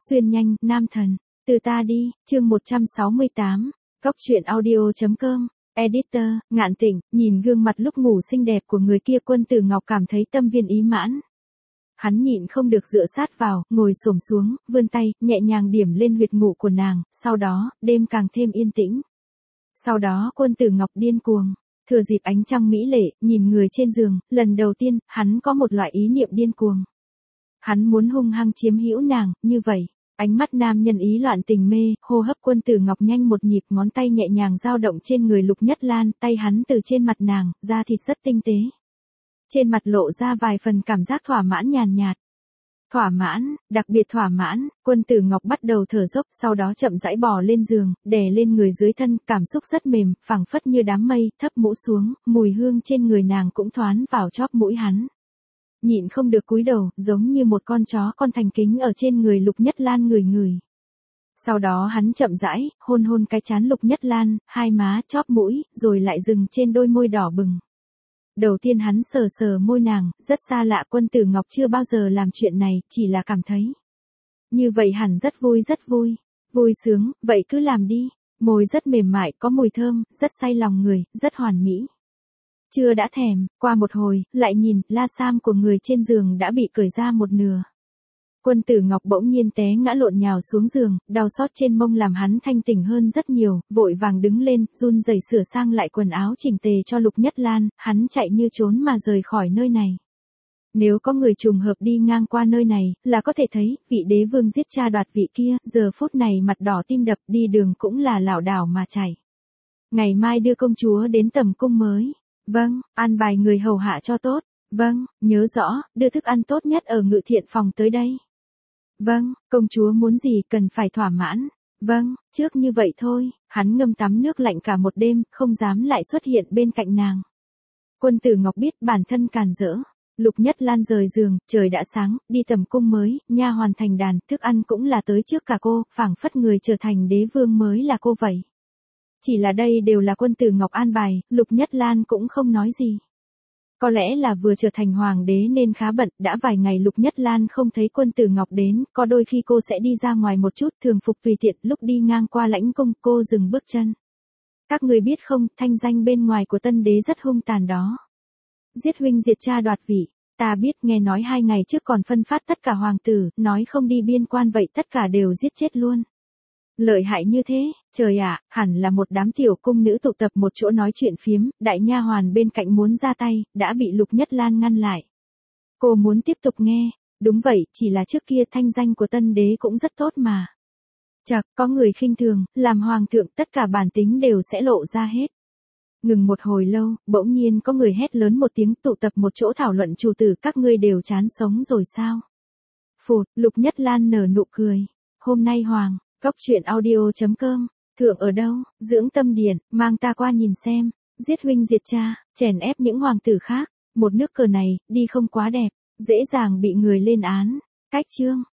Xuyên nhanh, nam thần. Từ ta đi, chương 168. Góc truyện audio.com. Editor, Ngạn Tịnh, nhìn gương mặt lúc ngủ xinh đẹp của người kia, Quân Tử Ngọc cảm thấy tâm viên ý mãn. Hắn nhịn không được dựa sát vào, ngồi xổm xuống, vươn tay, nhẹ nhàng điểm lên huyệt ngủ của nàng, sau đó, đêm càng thêm yên tĩnh. Sau đó Quân Tử Ngọc điên cuồng, thừa dịp ánh trăng mỹ lệ, nhìn người trên giường, lần đầu tiên, hắn có một loại ý niệm điên cuồng. Hắn muốn hung hăng chiếm hữu nàng, như vậy. Ánh mắt nam nhân ý loạn tình mê, hô hấp Quân Tử Ngọc nhanh một nhịp, ngón tay nhẹ nhàng dao động trên người Lục Nhất Lan, tay hắn từ trên mặt nàng, da thịt rất tinh tế. Trên mặt lộ ra vài phần cảm giác thỏa mãn nhàn nhạt. Thỏa mãn, đặc biệt thỏa mãn, Quân Tử Ngọc bắt đầu thở dốc, sau đó chậm rãi bò lên giường, đè lên người dưới thân, cảm xúc rất mềm, phẳng phất như đám mây, thấp mũ xuống, mùi hương trên người nàng cũng thoán vào chóp mũi hắn. Nhịn không được cúi đầu, giống như một con chó con thành kính ở trên người Lục Nhất Lan ngửi ngửi. Sau đó hắn chậm rãi, hôn hôn cái trán Lục Nhất Lan, hai má, chóp mũi, rồi lại dừng trên đôi môi đỏ bừng. Đầu tiên hắn sờ sờ môi nàng, rất xa lạ, Quân Tử Ngọc chưa bao giờ làm chuyện này, chỉ là cảm thấy. Như vậy hẳn rất vui, vui sướng, vậy cứ làm đi, môi rất mềm mại, có mùi thơm, rất say lòng người, rất hoàn mỹ. Chưa đã thèm, qua một hồi, lại nhìn, la sam của người trên giường đã bị cởi ra một nửa. Quân Tử Ngọc bỗng nhiên té ngã lộn nhào xuống giường, đau xót trên mông làm hắn thanh tỉnh hơn rất nhiều, vội vàng đứng lên, run rẩy sửa sang lại quần áo chỉnh tề cho Lục Nhất Lan, hắn chạy như trốn mà rời khỏi nơi này. Nếu có người trùng hợp đi ngang qua nơi này, là có thể thấy, vị đế vương giết cha đoạt vị kia, giờ phút này mặt đỏ tim đập, đi đường cũng là lảo đảo mà chạy. Ngày mai đưa công chúa đến tầm cung mới. Vâng, an bài người hầu hạ cho tốt. Vâng, nhớ rõ, đưa thức ăn tốt nhất ở Ngự Thiện phòng tới đây. Vâng, công chúa muốn gì cần phải thỏa mãn. Vâng, trước như vậy thôi, hắn ngâm tắm nước lạnh cả một đêm, không dám lại xuất hiện bên cạnh nàng. Quân Tử Ngọc biết bản thân càn rỡ. Lục Nhất Lan rời giường, trời đã sáng, đi tầm cung mới, nha hoàn thành đàn, thức ăn cũng là tới trước cả cô, phảng phất người trở thành đế vương mới là cô vậy. Chỉ là đây đều là Quân Tử Ngọc an bài, Lục Nhất Lan cũng không nói gì. Có lẽ là vừa trở thành hoàng đế nên khá bận, đã vài ngày Lục Nhất Lan không thấy Quân Tử Ngọc đến, có đôi khi cô sẽ đi ra ngoài một chút, thường phục tùy tiện, lúc đi ngang qua lãnh cung, cô dừng bước chân. Các người biết không, thanh danh bên ngoài của tân đế rất hung tàn đó. Giết huynh diệt cha đoạt vị, ta biết, nghe nói 2 ngày trước còn phân phát tất cả hoàng tử, nói không đi biên quan vậy tất cả đều giết chết luôn. Lợi hại như thế, trời ạ, hẳn là một đám tiểu cung nữ tụ tập một chỗ nói chuyện phiếm, đại nha hoàn bên cạnh muốn ra tay, đã bị Lục Nhất Lan ngăn lại. Cô muốn tiếp tục nghe, đúng vậy, chỉ là trước kia thanh danh của tân đế cũng rất tốt mà. Chật, có người khinh thường, làm hoàng thượng tất cả bản tính đều sẽ lộ ra hết. Ngừng một hồi lâu, bỗng nhiên có người hét lớn một tiếng, tụ tập một chỗ thảo luận, chủ tử các ngươi đều chán sống rồi sao? Phụt, Lục Nhất Lan nở nụ cười. Hôm nay Góc truyện audio.com, thượng ở đâu, dưỡng tâm điện, mang ta qua nhìn xem, giết huynh diệt cha, chèn ép những hoàng tử khác, một nước cờ này, đi không quá đẹp, dễ dàng bị người lên án. Cách chương.